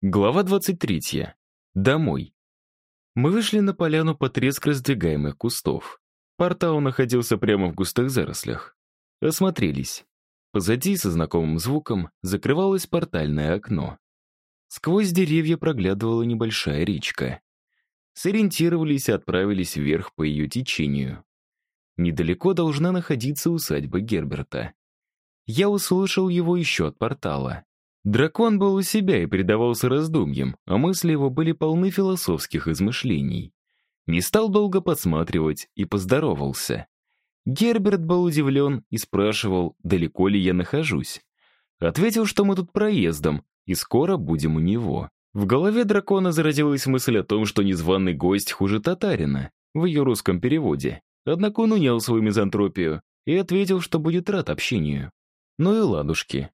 Глава 23. Домой. Мы вышли на поляну под треск раздвигаемых кустов. Портал находился прямо в густых зарослях. Осмотрелись. Позади, со знакомым звуком, закрывалось портальное окно. Сквозь деревья проглядывала небольшая речка. Сориентировались и отправились вверх по ее течению. Недалеко должна находиться усадьба Герберта. Я услышал его еще от портала. Дракон был у себя и предавался раздумьям, а мысли его были полны философских измышлений. Не стал долго подсматривать и поздоровался. Герберт был удивлен и спрашивал, далеко ли я нахожусь. Ответил, что мы тут проездом, и скоро будем у него. В голове дракона зародилась мысль о том, что незваный гость хуже татарина, в ее русском переводе. Однако он унял свою мизантропию и ответил, что будет рад общению. Ну и ладушки.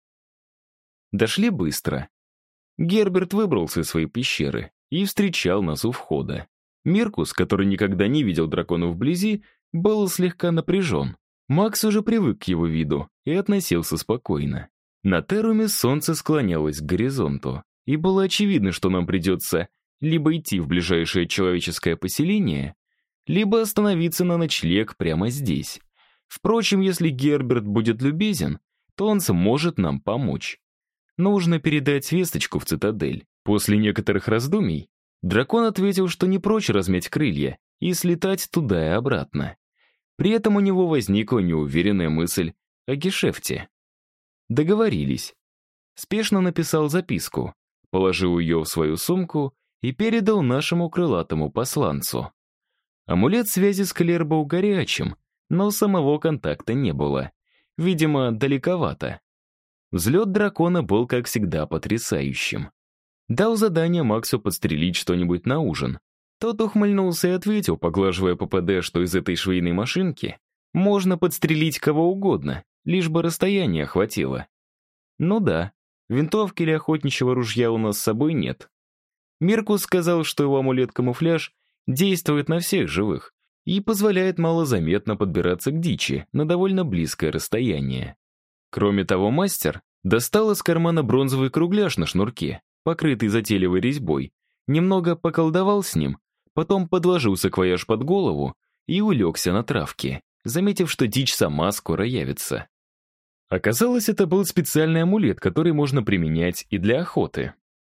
Дошли быстро. Герберт выбрался из своей пещеры и встречал нас у входа. Миркус, который никогда не видел дракона вблизи, был слегка напряжен. Макс уже привык к его виду и относился спокойно. На Теруме солнце склонялось к горизонту, и было очевидно, что нам придется либо идти в ближайшее человеческое поселение, либо остановиться на ночлег прямо здесь. Впрочем, если Герберт будет любезен, то он сможет нам помочь. Нужно передать весточку в цитадель. После некоторых раздумий дракон ответил, что не прочь размять крылья и слетать туда и обратно. При этом у него возникла неуверенная мысль о гешефте. Договорились. Спешно написал записку, положил ее в свою сумку и передал нашему крылатому посланцу. Амулет связи с Клер был горячим, но самого контакта не было. Видимо, далековато. Взлет дракона был, как всегда, потрясающим. Дал задание Максу подстрелить что-нибудь на ужин. Тот ухмыльнулся и ответил, поглаживая ППД, что из этой швейной машинки можно подстрелить кого угодно, лишь бы расстояние хватило. Ну да, винтовки или охотничьего ружья у нас с собой нет. Миркус сказал, что его амулет-камуфляж действует на всех живых и позволяет малозаметно подбираться к дичи на довольно близкое расстояние. Кроме того, мастер достал из кармана бронзовый кругляш на шнурке, покрытый затейливой резьбой, немного поколдовал с ним, потом подложил саквояж под голову и улегся на травке, заметив, что дичь сама скоро явится. Оказалось, это был специальный амулет, который можно применять и для охоты.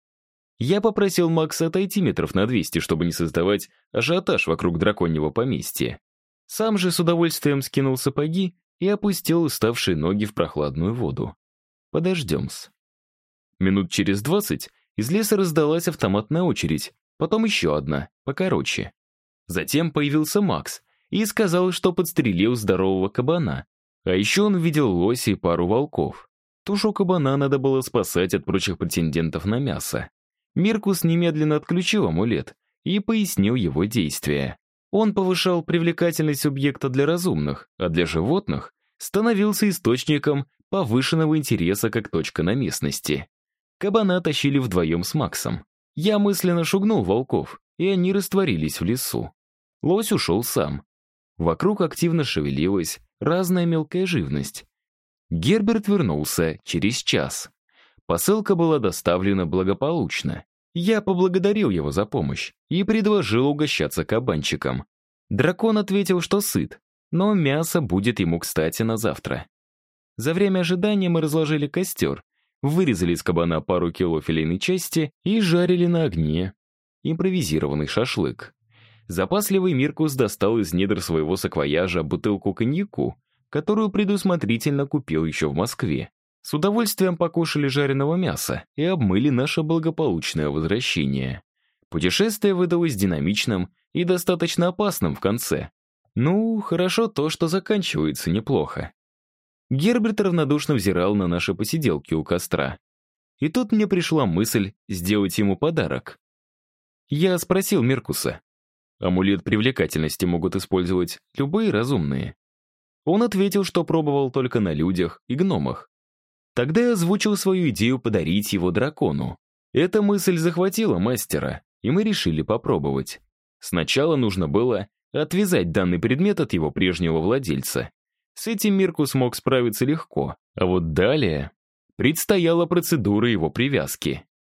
Я попросил Макса отойти метров на 200, чтобы не создавать ажиотаж вокруг драконьего поместья. Сам же с удовольствием скинул сапоги и опустил уставшие ноги в прохладную воду. Подождем-с. Минут через 20 из леса раздалась автоматная очередь, потом еще одна, покороче. Затем появился Макс и сказал, что подстрелил здорового кабана. А еще он видел лося и пару волков. Тушу кабана надо было спасать от прочих претендентов на мясо. Миркус немедленно отключил амулет и пояснил его действия. Он повышал привлекательность объекта для разумных, а для животных становился источником повышенного интереса как точка на местности. Кабана тащили вдвоем с Максом. Я мысленно шугнул волков, и они растворились в лесу. Лось ушел сам. Вокруг активно шевелилась разная мелкая живность. Герберт вернулся через час. Посылка была доставлена благополучно. Я поблагодарил его за помощь и предложил угощаться кабанчиком. Дракон ответил, что сыт, но мясо будет ему кстати на завтра. За время ожидания мы разложили костер, вырезали из кабана пару кило филейной части и жарили на огне импровизированный шашлык. Запасливый Миркус достал из недр своего саквояжа бутылку коньяку, которую предусмотрительно купил еще в Москве. С удовольствием покушали жареного мяса и обмыли наше благополучное возвращение. Путешествие выдалось динамичным и достаточно опасным в конце. Ну, хорошо то, что заканчивается неплохо. Герберт равнодушно взирал на наши посиделки у костра. И тут мне пришла мысль сделать ему подарок. Я спросил Миркуса. Амулет привлекательности могут использовать любые разумные. Он ответил, что пробовал только на людях и гномах. Тогда я озвучил свою идею подарить его дракону. Эта мысль захватила мастера, и мы решили попробовать. Сначала нужно было отвязать данный предмет от его прежнего владельца. С этим Миркус мог справиться легко, а вот далее предстояла процедура его привязки.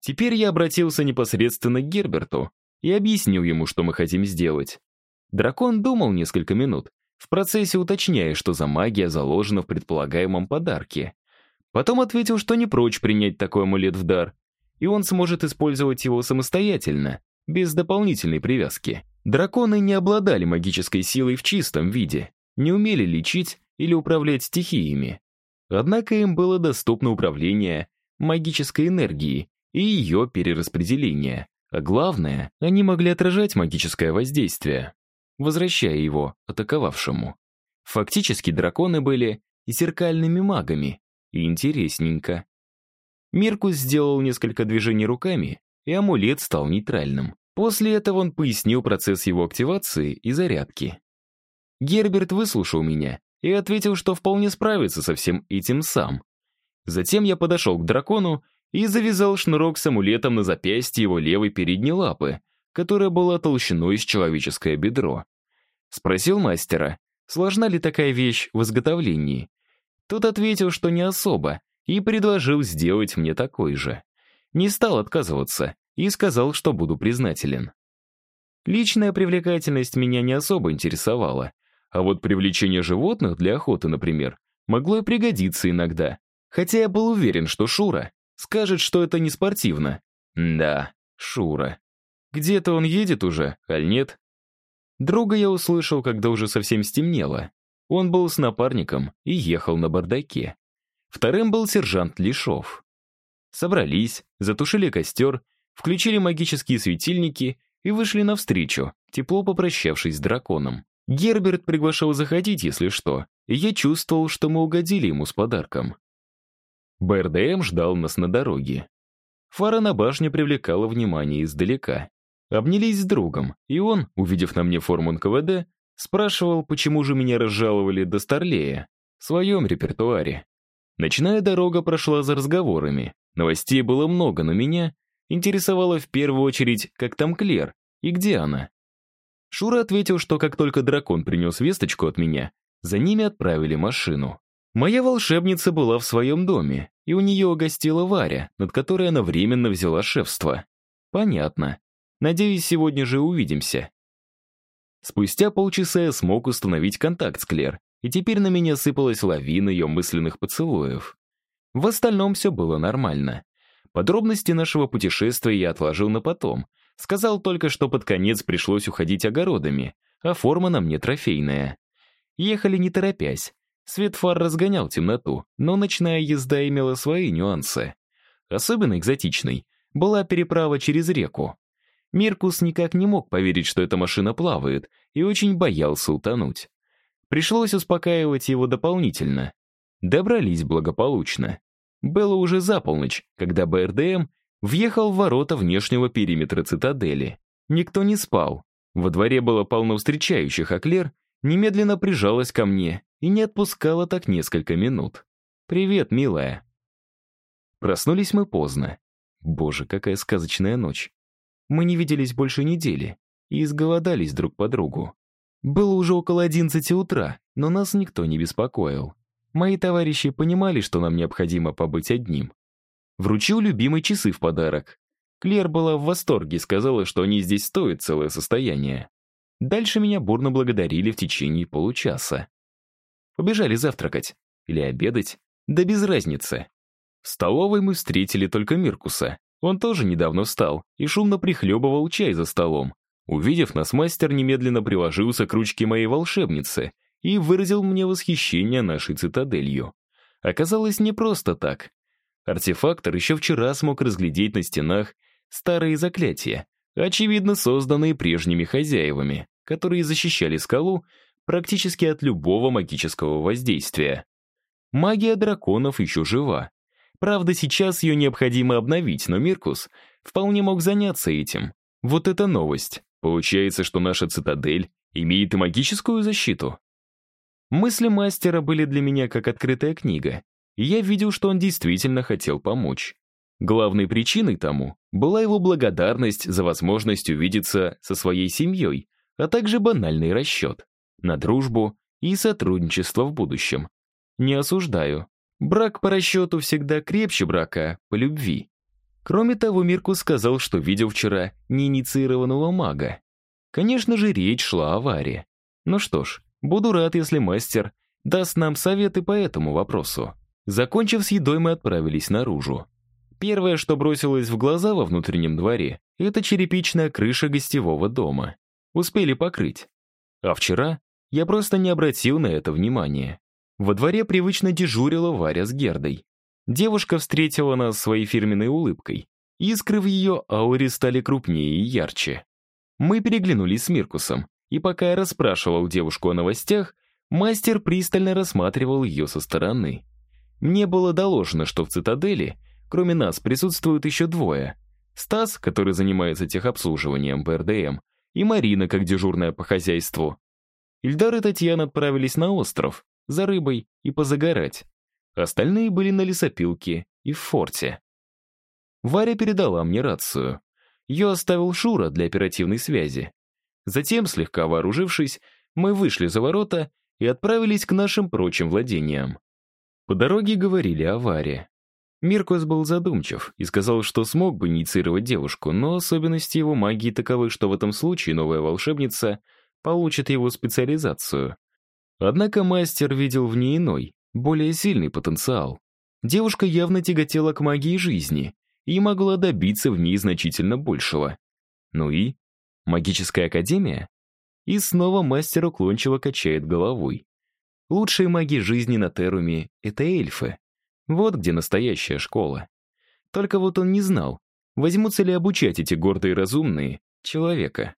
Теперь я обратился непосредственно к Герберту и объяснил ему, что мы хотим сделать. Дракон думал несколько минут, в процессе уточняя, что за магия заложена в предполагаемом подарке. Потом ответил, что не прочь принять такой амулет в дар, и он сможет использовать его самостоятельно, без дополнительной привязки. Драконы не обладали магической силой в чистом виде, не умели лечить или управлять стихиями. Однако им было доступно управление магической энергией и ее перераспределение. А главное, они могли отражать магическое воздействие, возвращая его атаковавшему. Фактически драконы были зеркальными магами, и интересненько. Миркус сделал несколько движений руками, и амулет стал нейтральным. После этого он пояснил процесс его активации и зарядки. Герберт выслушал меня и ответил, что вполне справится со всем этим сам. Затем я подошел к дракону и завязал шнурок с амулетом на запястье его левой передней лапы, которая была толщиной с человеческое бедро. Спросил мастера, сложна ли такая вещь в изготовлении. Тот ответил, что не особо, и предложил сделать мне такой же. Не стал отказываться и сказал, что буду признателен. Личная привлекательность меня не особо интересовала, а вот привлечение животных для охоты, например, могло и пригодиться иногда. Хотя я был уверен, что Шура скажет, что это не спортивно. Да, Шура. Где-то он едет уже, аль нет? Друга я услышал, когда уже совсем стемнело. Он был с напарником и ехал на бардаке. Вторым был сержант Лешов. Собрались, затушили костер, включили магические светильники и вышли навстречу, тепло попрощавшись с драконом. Герберт приглашал заходить, если что, и я чувствовал, что мы угодили ему с подарком. БРДМ ждал нас на дороге. Фара на башне привлекала внимание издалека. Обнялись с другом, и он, увидев на мне форму НКВД, спрашивал, почему же меня разжаловали до Старлея, в своем репертуаре. Ночная дорога прошла за разговорами. Новостей было много, но меня интересовало в первую очередь, как там Клер и где она. Шура ответил, что как только дракон принес весточку от меня, за ними отправили машину. Моя волшебница была в своем доме, и у нее гостила Варя, над которой она временно взяла шефство. Понятно. Надеюсь, сегодня же увидимся. Спустя полчаса я смог установить контакт с Клер, и теперь на меня сыпалась лавина ее мысленных поцелуев. В остальном все было нормально. Подробности нашего путешествия я отложил на потом. Сказал только, что под конец пришлось уходить огородами, а форма на мне трофейная. Ехали не торопясь. Свет фар разгонял темноту, но ночная езда имела свои нюансы. Особенно экзотичной была переправа через реку. Миркус никак не мог поверить, что эта машина плавает, и очень боялся утонуть. Пришлось успокаивать его дополнительно. Добрались благополучно. Было уже за полночь, когда БРДМ въехал в ворота внешнего периметра цитадели. Никто не спал. Во дворе было полно встречающих, а Клер немедленно прижалась ко мне и не отпускала так несколько минут. «Привет, милая». Проснулись мы поздно. Боже, какая сказочная ночь. Мы не виделись больше недели и изголодались друг по другу. Было уже около 11 утра, но нас никто не беспокоил. Мои товарищи понимали, что нам необходимо побыть одним. Вручил любимые часы в подарок. Клер была в восторге и сказала, что они здесь стоят целое состояние. Дальше меня бурно благодарили в течение получаса. Побежали завтракать или обедать, да без разницы. В столовой мы встретили только Миркуса. Он тоже недавно встал и шумно прихлебывал чай за столом. Увидев нас, мастер немедленно приложился к ручке моей волшебницы и выразил мне восхищение нашей цитаделью. Оказалось, не просто так. Артефактор еще вчера смог разглядеть на стенах старые заклятия, очевидно созданные прежними хозяевами, которые защищали скалу практически от любого магического воздействия. Магия драконов еще жива. Правда, сейчас ее необходимо обновить, но Миркус вполне мог заняться этим. Вот это новость. Получается, что наша цитадель имеет и магическую защиту. Мысли мастера были для меня как открытая книга, и я видел, что он действительно хотел помочь. Главной причиной тому была его благодарность за возможность увидеться со своей семьей, а также банальный расчет на дружбу и сотрудничество в будущем. Не осуждаю. Брак по расчету всегда крепче брака по любви. Кроме того, Миркус сказал, что видел вчера неинициированного мага. Конечно же, речь шла о Варе. Ну что ж, буду рад, если мастер даст нам советы по этому вопросу. Закончив с едой, мы отправились наружу. Первое, что бросилось в глаза во внутреннем дворе, это черепичная крыша гостевого дома. Успели покрыть. А вчера я просто не обратил на это внимания. Во дворе привычно дежурила Варя с Гердой. Девушка встретила нас своей фирменной улыбкой. Искры в ее ауре стали крупнее и ярче. Мы переглянулись с Миркусом, и пока я расспрашивал девушку о новостях, мастер пристально рассматривал ее со стороны. Мне было доложено, что в цитадели, кроме нас, присутствуют еще двое. Стас, который занимается техобслуживанием по РДМ, и Марина, как дежурная по хозяйству. Ильдар и Татьяна отправились на остров, за рыбой и позагорать. Остальные были на лесопилке и в форте. Варя передала мне рацию. Ее оставил Шура для оперативной связи. Затем, слегка вооружившись, мы вышли за ворота и отправились к нашим прочим владениям. По дороге говорили о Варе. Миркус был задумчив и сказал, что смог бы инициировать девушку, но особенности его магии таковы, что в этом случае новая волшебница получит его специализацию. Однако мастер видел в ней иной, более сильный потенциал. Девушка явно тяготела к магии жизни и могла добиться в ней значительно большего. Ну и? Магическая академия? И снова мастер уклончиво качает головой. Лучшие маги жизни на Теруме — это эльфы. Вот где настоящая школа. Только вот он не знал, возьмутся ли обучать эти гордые и разумные человека.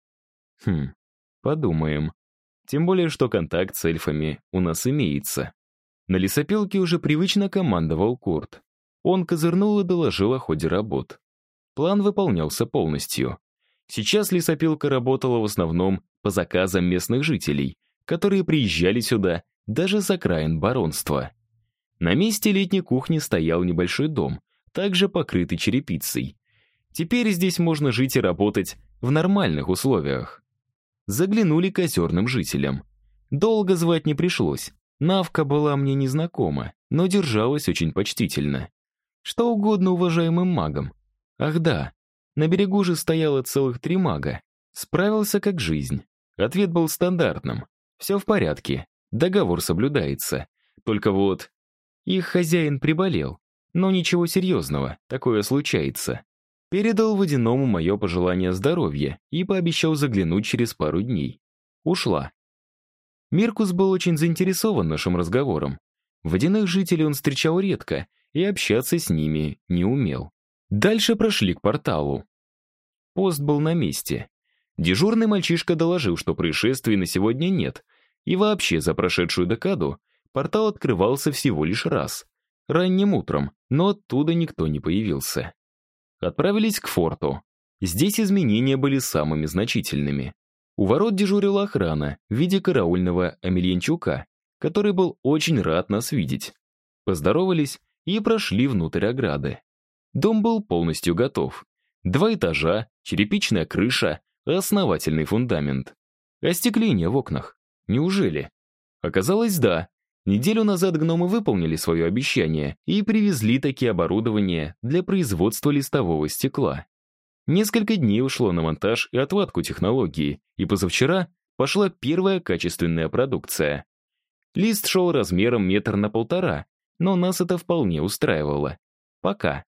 Подумаем. Тем более, что контакт с эльфами у нас имеется. На лесопилке уже привычно командовал Курт. Он козырнул и доложил о ходе работ. План выполнялся полностью. Сейчас лесопилка работала в основном по заказам местных жителей, которые приезжали сюда даже с окраин баронства. На месте летней кухни стоял небольшой дом, также покрытый черепицей. Теперь здесь можно жить и работать в нормальных условиях. Заглянули к озерным жителям. Долго звать не пришлось. Навка была мне незнакома, но держалась очень почтительно. Что угодно уважаемым магам. Ах да, на берегу же стояло целых 3 мага. Справился как жизнь. Ответ был стандартным. Все в порядке, договор соблюдается. Только вот их хозяин приболел. Но ничего серьезного, такое случается. Передал Водяному мое пожелание здоровья и пообещал заглянуть через пару дней. Ушла. Миркус был очень заинтересован нашим разговором. Водяных жителей он встречал редко и общаться с ними не умел. Дальше прошли к порталу. Пост был на месте. Дежурный мальчишка доложил, что происшествий на сегодня нет, и вообще за прошедшую декаду портал открывался всего лишь раз, ранним утром, но оттуда никто не появился. Отправились к форту. Здесь изменения были самыми значительными. У ворот дежурила охрана в виде караульного Амельянчука, который был очень рад нас видеть. Поздоровались и прошли внутрь ограды. Дом был полностью готов. 2 этажа, черепичная крыша, основательный фундамент. Остекление в окнах. Неужели? Оказалось, да. Неделю назад гномы выполнили свое обещание и привезли такие оборудования для производства листового стекла. Несколько дней ушло на монтаж и отводку технологии, и позавчера пошла первая качественная продукция. Лист шел размером 1,5 метра, но нас это вполне устраивало. Пока.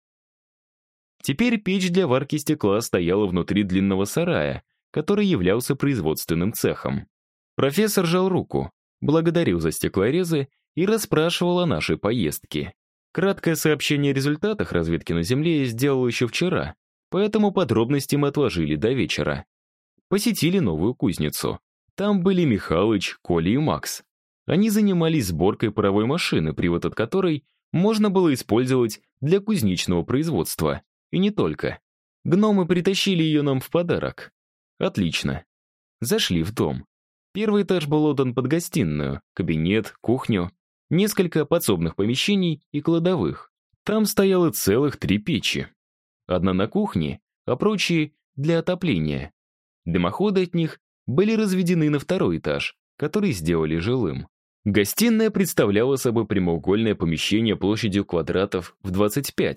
Теперь печь для варки стекла стояла внутри длинного сарая, который являлся производственным цехом. Профессор жал руку, благодарил за стеклорезы и расспрашивал о нашей поездке. Краткое сообщение о результатах разведки на Земле я сделал еще вчера, поэтому подробности мы отложили до вечера. Посетили новую кузницу. Там были Михалыч, Коля и Макс. Они занимались сборкой паровой машины, привод от которой можно было использовать для кузнечного производства. И не только. Гномы притащили ее нам в подарок. Отлично. Зашли в дом. Первый этаж был отдан под гостиную, кабинет, кухню, несколько подсобных помещений и кладовых. Там стояло целых 3 печи. Одна на кухне, а прочие для отопления. Дымоходы от них были разведены на 2-й этаж, который сделали жилым. Гостиная представляла собой прямоугольное помещение площадью квадратов в 25.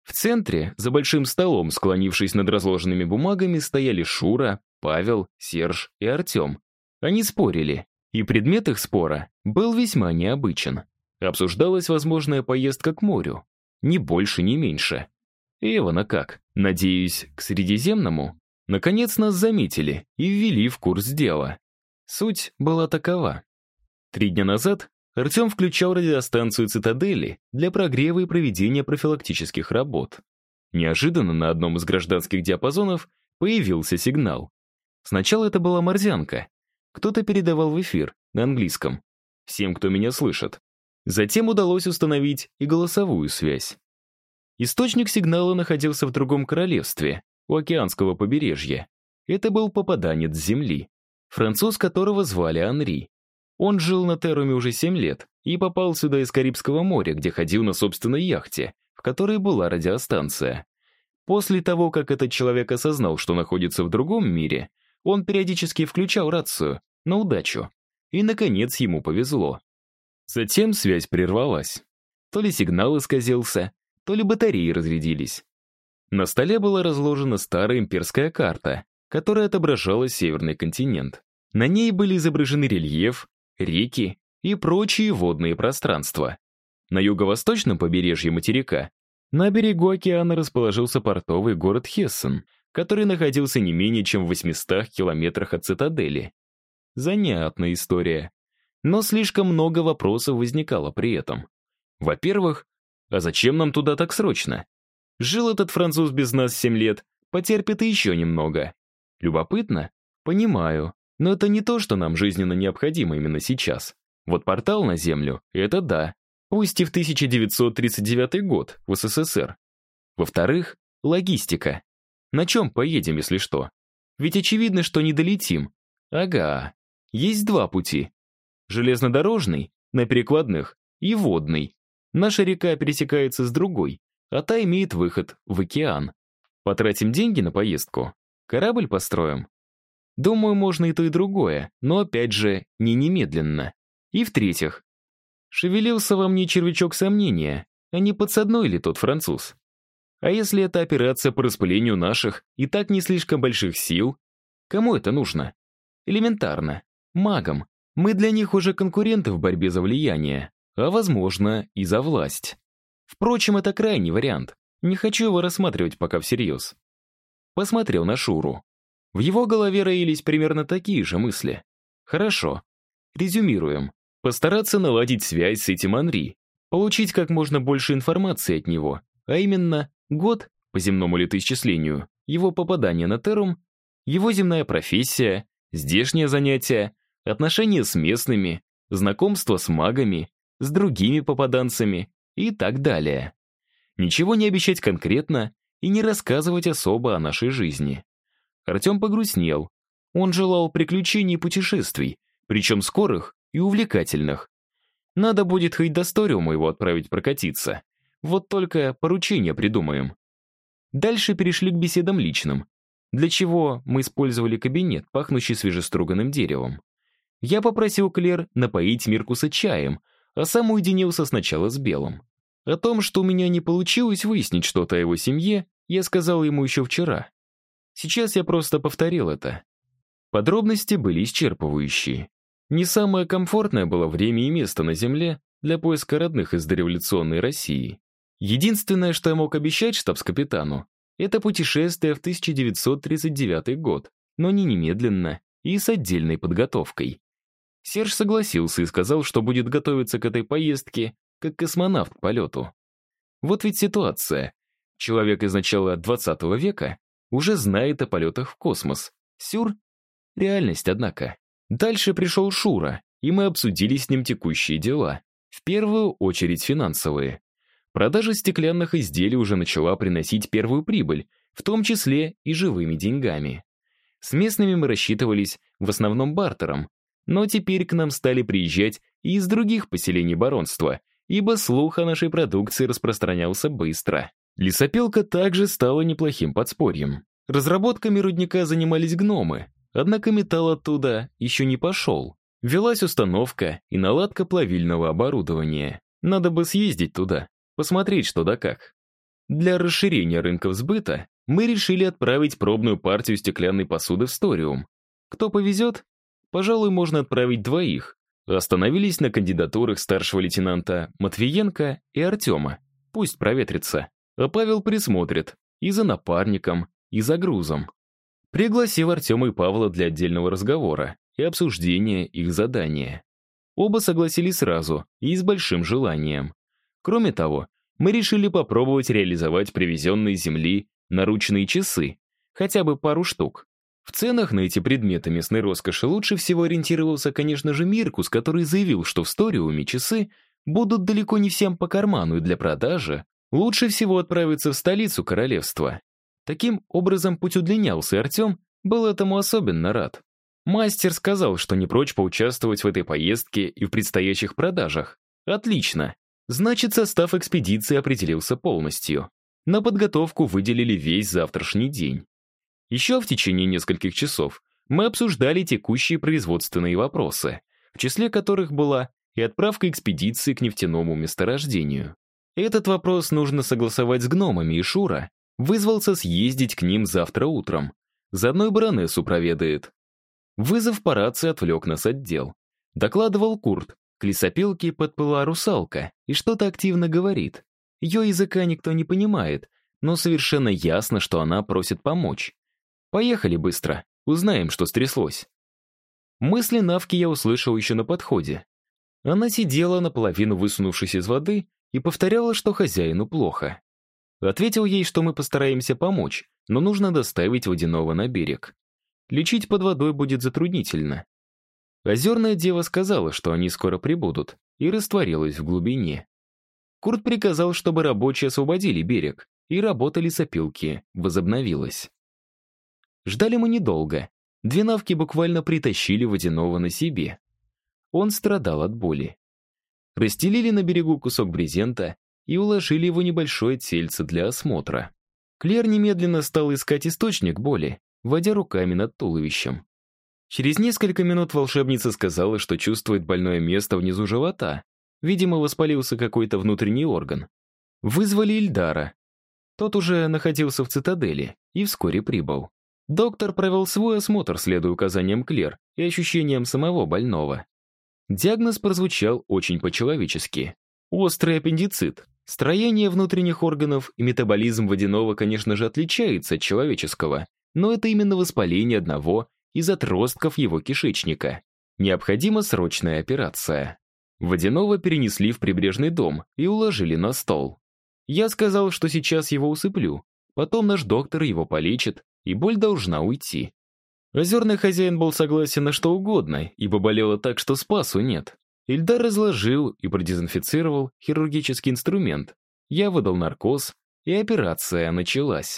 В центре, за большим столом, склонившись над разложенными бумагами, стояли Шура, Павел, Серж и Артем. Они спорили, и предмет их спора был весьма необычен. Обсуждалась возможная поездка к морю. Ни больше, ни меньше. Эвана как? Надеюсь, к Средиземному? Наконец нас заметили и ввели в курс дела. Суть была такова. 3 дня назад Артем включал радиостанцию «Цитадели» для прогрева и проведения профилактических работ. Неожиданно на одном из гражданских диапазонов появился сигнал. Сначала это была морзянка. Кто-то передавал в эфир на английском. Всем, кто меня слышит. Затем удалось установить и голосовую связь. Источник сигнала находился в другом королевстве, у океанского побережья. Это был попаданец с Земли, француз, которого звали Анри. Он жил на Теруме уже 7 лет и попал сюда из Карибского моря, где ходил на собственной яхте, в которой была радиостанция. После того, как этот человек осознал, что находится в другом мире, он периодически включал рацию, на удачу. И, наконец, ему повезло. Затем связь прервалась. То ли сигнал исказился, то ли батареи разрядились. На столе была разложена старая имперская карта, которая отображала северный континент. На ней были изображены рельеф, реки и прочие водные пространства. На юго-восточном побережье материка на берегу океана расположился портовый город Хессен, который находился не менее чем в 800 километрах от цитадели. Занятная история. Но слишком много вопросов возникало при этом. Во-первых, а зачем нам туда так срочно? Жил этот француз без нас 7 лет, потерпит и еще немного. Любопытно? Понимаю. Но это не то, что нам жизненно необходимо именно сейчас. Вот портал на Землю — это да. Пусть и в 1939 год, в СССР. Во-вторых, логистика. На чем поедем, если что? Ведь очевидно, что не долетим. Ага. Есть 2 пути. Железнодорожный, на перекладных, и водный. Наша река пересекается с другой, а та имеет выход в океан. Потратим деньги на поездку? Корабль построим? Думаю, можно и то, и другое, но опять же, не немедленно. И в-третьих, шевелился во мне червячок сомнения, а не подсадной ли тот француз? А если это операция по распылению наших и так не слишком больших сил? Кому это нужно? Элементарно. Магам. Мы для них уже конкуренты в борьбе за влияние, а, возможно, и за власть. Впрочем, это крайний вариант. Не хочу его рассматривать пока всерьез. Посмотрел на Шуру. В его голове роились примерно такие же мысли. Хорошо. Резюмируем. Постараться наладить связь с этим Анри, получить как можно больше информации от него, а именно год, по земному летоисчислению, его попадания на Терум, его земная профессия, здешние занятия, отношения с местными, знакомство с магами, с другими попаданцами и так далее. Ничего не обещать конкретно и не рассказывать особо о нашей жизни. Артем погрустнел. Он желал приключений и путешествий, причем скорых и увлекательных. Надо будет хоть до Сториума его отправить прокатиться. Вот только поручения придумаем. Дальше перешли к беседам личным, для чего мы использовали кабинет, пахнущий свежеструганным деревом. Я попросил Клер напоить Миркуса чаем, а сам уединился сначала с Белым. О том, что у меня не получилось выяснить что-то о его семье, я сказал ему еще вчера. Сейчас я просто повторил это. Подробности были исчерпывающие. Не самое комфортное было время и место на Земле для поиска родных из дореволюционной России. Единственное, что я мог обещать штабс-капитану, это путешествие в 1939 год, но не немедленно и с отдельной подготовкой. Серж согласился и сказал, что будет готовиться к этой поездке как космонавт к полету. Вот ведь ситуация. Человек из начала 20 века уже знает о полетах в космос. Сюр? Реальность, однако. Дальше пришел Шура, и мы обсудили с ним текущие дела. В первую очередь финансовые. Продажа стеклянных изделий уже начала приносить первую прибыль, в том числе и живыми деньгами. С местными мы рассчитывались в основном бартером, но теперь к нам стали приезжать и из других поселений баронства, ибо слух о нашей продукции распространялся быстро. Лесопилка также стала неплохим подспорьем. Разработками рудника занимались гномы, однако металл оттуда еще не пошел. Велась установка и наладка плавильного оборудования. Надо бы съездить туда, посмотреть что да как. Для расширения рынков сбыта мы решили отправить пробную партию стеклянной посуды в Сториум. Кто повезет? Пожалуй, можно отправить 2. Остановились на кандидатурах старшего лейтенанта Матвиенко и Артема. Пусть проветрится. А Павел присмотрит и за напарником, и за грузом. Пригласив Артема и Павла для отдельного разговора и обсуждения их задания. Оба согласились сразу и с большим желанием. Кроме того, мы решили попробовать реализовать привезенные с земли наручные часы, хотя бы пару штук. В ценах на эти предметы местной роскоши лучше всего ориентировался, конечно же, Миркус, который заявил, что в Сториуме часы будут далеко не всем по карману, и для продажи лучше всего отправиться в столицу королевства. Таким образом, путь удлинялся, и Артем был этому особенно рад. Мастер сказал, что не прочь поучаствовать в этой поездке и в предстоящих продажах. Отлично. Значит, состав экспедиции определился полностью. На подготовку выделили весь завтрашний день. Еще в течение нескольких часов мы обсуждали текущие производственные вопросы, в числе которых была и отправка экспедиции к нефтяному месторождению. Этот вопрос нужно согласовать с гномами, и Шура вызвался съездить к ним завтра утром. Заодно и баронессу проведает. Вызов по рации отвлек нас от дел. Докладывал Курт. К лесопилке подплыла русалка и что-то активно говорит. Ее языка никто не понимает, но совершенно ясно, что она просит помочь. Поехали быстро, узнаем, что стряслось. Мысли Навки я услышал еще на подходе. Она сидела, наполовину высунувшись из воды, и повторяла, что хозяину плохо. Ответил ей, что мы постараемся помочь, но нужно доставить Водяного на берег. Лечить под водой будет затруднительно. Озерная дева сказала, что они скоро прибудут, и растворилась в глубине. Курт приказал, чтобы рабочие освободили берег, и работа лесопилки возобновилась. Ждали мы недолго. 2 навки буквально притащили Водяного на себе. Он страдал от боли. Расстелили на берегу кусок брезента и уложили его небольшое тельце для осмотра. Клер немедленно стал искать источник боли, водя руками над туловищем. Через несколько минут волшебница сказала, что чувствует больное место внизу живота. Видимо, воспалился какой-то внутренний орган. Вызвали Ильдара. Тот уже находился в цитадели и вскоре прибыл. Доктор провел свой осмотр, следуя указаниям Клер и ощущениям самого больного. Диагноз прозвучал очень по-человечески. Острый аппендицит. Строение внутренних органов и метаболизм Водяного, конечно же, отличается от человеческого, но это именно воспаление одного из отростков его кишечника. Необходима срочная операция. Водяного перенесли в прибрежный дом и уложили на стол. Я сказал, что сейчас его усыплю, потом наш доктор его полечит, и боль должна уйти. Озерный хозяин был согласен на что угодно, ибо болело так, что спасу нет. Ильдар разложил и продезинфицировал хирургический инструмент. Я выдал наркоз, и операция началась.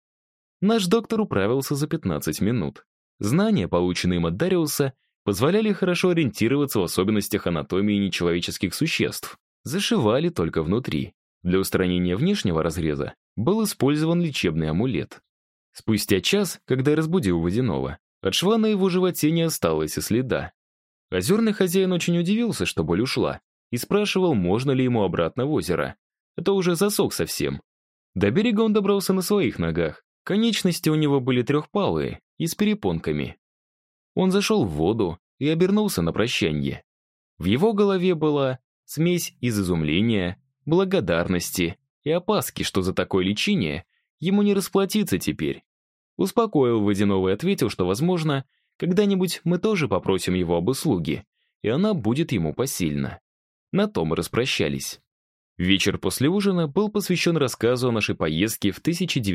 Наш доктор управился за 15 минут. Знания, полученные им от Дариуса, позволяли хорошо ориентироваться в особенностях анатомии нечеловеческих существ. Зашивали только внутри. Для устранения внешнего разреза был использован лечебный амулет. Спустя час, когда я разбудил Водяного, от шва на его животе не осталось и следа. Озерный хозяин очень удивился, что боль ушла, и спрашивал, можно ли ему обратно в озеро. Это уже засох совсем. До берега он добрался на своих ногах. Конечности у него были трехпалые и с перепонками. Он зашел в воду и обернулся на прощанье. В его голове была смесь из изумления, благодарности и опаски, что за такое лечение ему не расплатиться теперь. Успокоил Водяного и ответил, что, возможно, когда-нибудь мы тоже попросим его об услуге, и она будет ему посильна. На том и распрощались. Вечер после ужина был посвящен рассказу о нашей поездке в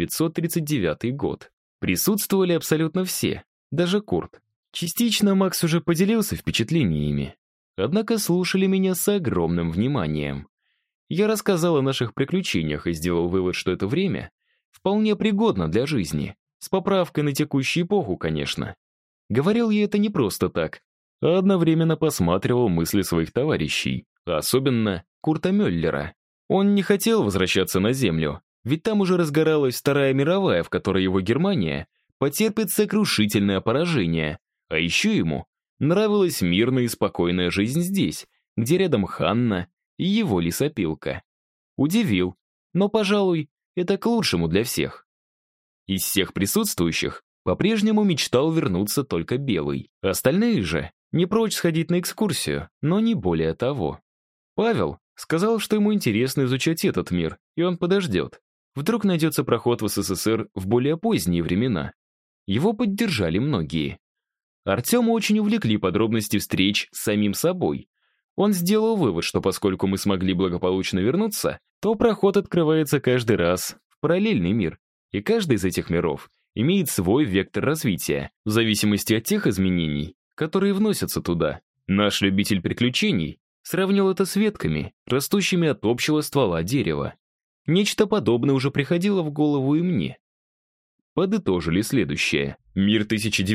1939 год. Присутствовали абсолютно все, даже Курт. Частично Макс уже поделился впечатлениями. Однако слушали меня с огромным вниманием. Я рассказал о наших приключениях и сделал вывод, что это время вполне пригодно для жизни, с поправкой на текущую эпоху, конечно. Говорил я это не просто так, а одновременно посматривал мысли своих товарищей, а особенно Курта Мюллера. Он не хотел возвращаться на Землю, ведь там уже разгоралась Вторая мировая, в которой его Германия потерпит сокрушительное поражение, а еще ему нравилась мирная и спокойная жизнь здесь, где рядом Ханна и его лесопилка. Удивил, но, пожалуй, Это к лучшему для всех. Из всех присутствующих по-прежнему мечтал вернуться только Белый. Остальные же не прочь сходить на экскурсию, но не более того. Павел сказал, что ему интересно изучать этот мир, и он подождет. Вдруг найдется проход в СССР в более поздние времена. Его поддержали многие. Артема очень увлекли подробности встреч с самим собой. Он сделал вывод, что поскольку мы смогли благополучно вернуться, то проход открывается каждый раз в параллельный мир, и каждый из этих миров имеет свой вектор развития, в зависимости от тех изменений, которые вносятся туда. Наш любитель приключений сравнил это с ветками, растущими от общего ствола дерева. Нечто подобное уже приходило в голову и мне. Подытожили следующее. Мир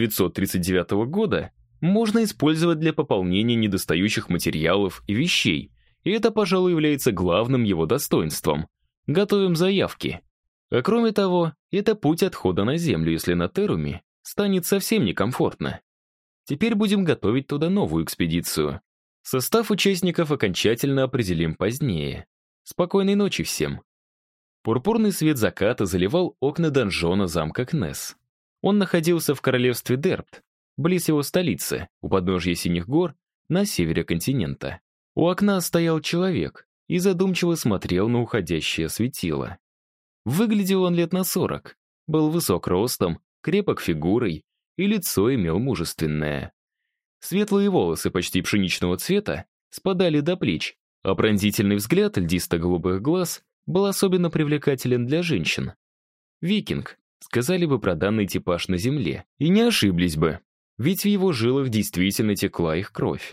1939 года можно использовать для пополнения недостающих материалов и вещей, и это, пожалуй, является главным его достоинством. Готовим заявки. А кроме того, это путь отхода на Землю, если на Теруме станет совсем некомфортно. Теперь будем готовить туда новую экспедицию. Состав участников окончательно определим позднее. Спокойной ночи всем. Пурпурный свет заката заливал окна донжона замка Кнесс. Он находился в королевстве Дерпт, близ его столицы, у подножья Синих гор, на севере континента. У окна стоял человек и задумчиво смотрел на уходящее светило. Выглядел он лет на 40, был высок ростом, крепок фигурой и лицо имел мужественное. Светлые волосы почти пшеничного цвета спадали до плеч, а пронзительный взгляд льдисто-голубых глаз был особенно привлекателен для женщин. Викинг, сказали бы про данный типаж на земле, и не ошиблись бы, ведь в его жилах действительно текла их кровь.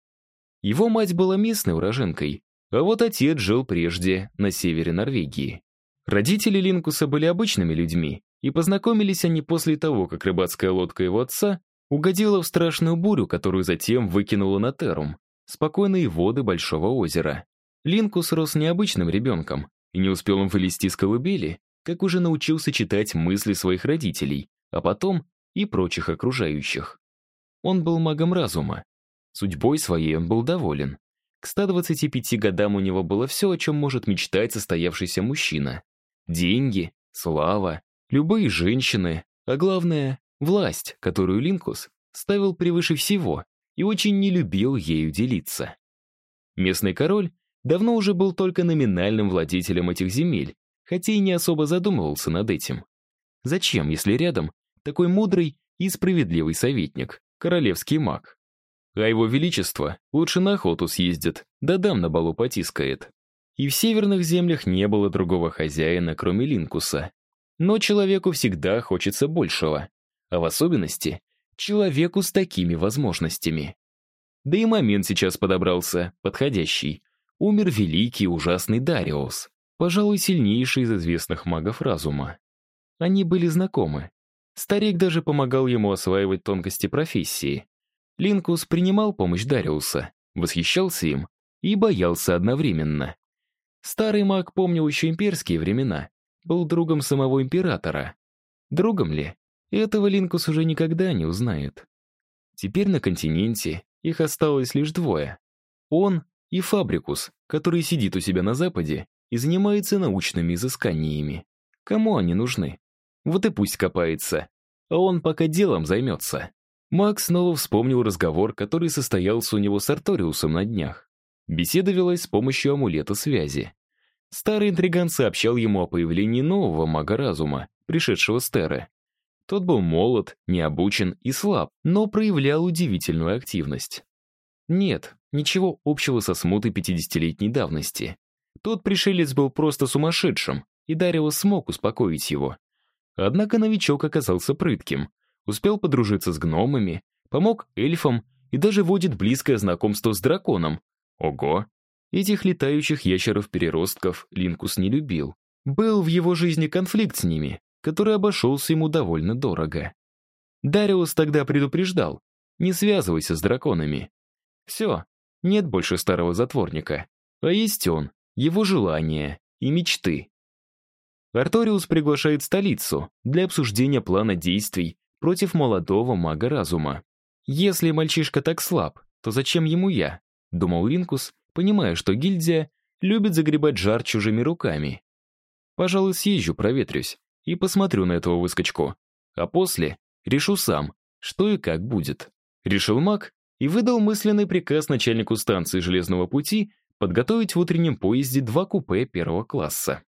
Его мать была местной уроженкой, а вот отец жил прежде на севере Норвегии. Родители Линкуса были обычными людьми, и познакомились они после того, как рыбацкая лодка его отца угодила в страшную бурю, которую затем выкинула на Терум, спокойные воды Большого озера. Линкус рос необычным ребенком, и не успел он вылезти из колыбели, как уже научился читать мысли своих родителей, а потом и прочих окружающих. Он был магом разума. Судьбой своей он был доволен. К 125 годам у него было все, о чем может мечтать состоявшийся мужчина. Деньги, слава, любые женщины, а главное — власть, которую Линкус ставил превыше всего и очень не любил ею делиться. Местный король давно уже был только номинальным владетелем этих земель, хотя и не особо задумывался над этим. Зачем, если рядом такой мудрый и справедливый советник, королевский маг? А его величество лучше на охоту съездит, да дам на балу потискает. И в северных землях не было другого хозяина, кроме Линкуса. Но человеку всегда хочется большего, а в особенности человеку с такими возможностями. Да и момент сейчас подобрался, подходящий. Умер великий и ужасный Дариус, пожалуй, сильнейший из известных магов разума. Они были знакомы. Старик даже помогал ему осваивать тонкости профессии. Линкус принимал помощь Дариуса, восхищался им и боялся одновременно. Старый маг помнил еще имперские времена, был другом самого императора. Другом ли? Этого Линкус уже никогда не узнает. Теперь на континенте их осталось лишь двое. Он и Фабрикус, который сидит у себя на Западе и занимается научными изысканиями. Кому они нужны? Вот и пусть копается. А он пока делом займется. Маг снова вспомнил разговор, который состоялся у него с Арториусом на днях. Беседа велась с помощью амулета связи. Старый интриган сообщал ему о появлении нового мага разума, пришедшего с Терры. Тот был молод, необучен и слаб, но проявлял удивительную активность. Нет, ничего общего со смутой 50-летней давности. Тот пришелец был просто сумасшедшим, и Дариус смог успокоить его. Однако новичок оказался прытким, успел подружиться с гномами, помог эльфам и даже водит близкое знакомство с драконом. Ого! Этих летающих ящеров-переростков Линкус не любил. Был в его жизни конфликт с ними, который обошелся ему довольно дорого. Дариус тогда предупреждал: не связывайся с драконами. Все, нет больше старого затворника, а есть он, его желания и мечты. Арториус приглашает столицу для обсуждения плана действий против молодого мага разума. Если мальчишка так слаб, то зачем ему я? Думал Линкус, понимая, что гильдия любит загребать жар чужими руками. Пожалуй, съезжу, проветрюсь и посмотрю на этого выскочку. А после решу сам, что и как будет. Решил маг и выдал мысленный приказ начальнику станции железного пути подготовить в утреннем поезде 2 купе первого класса.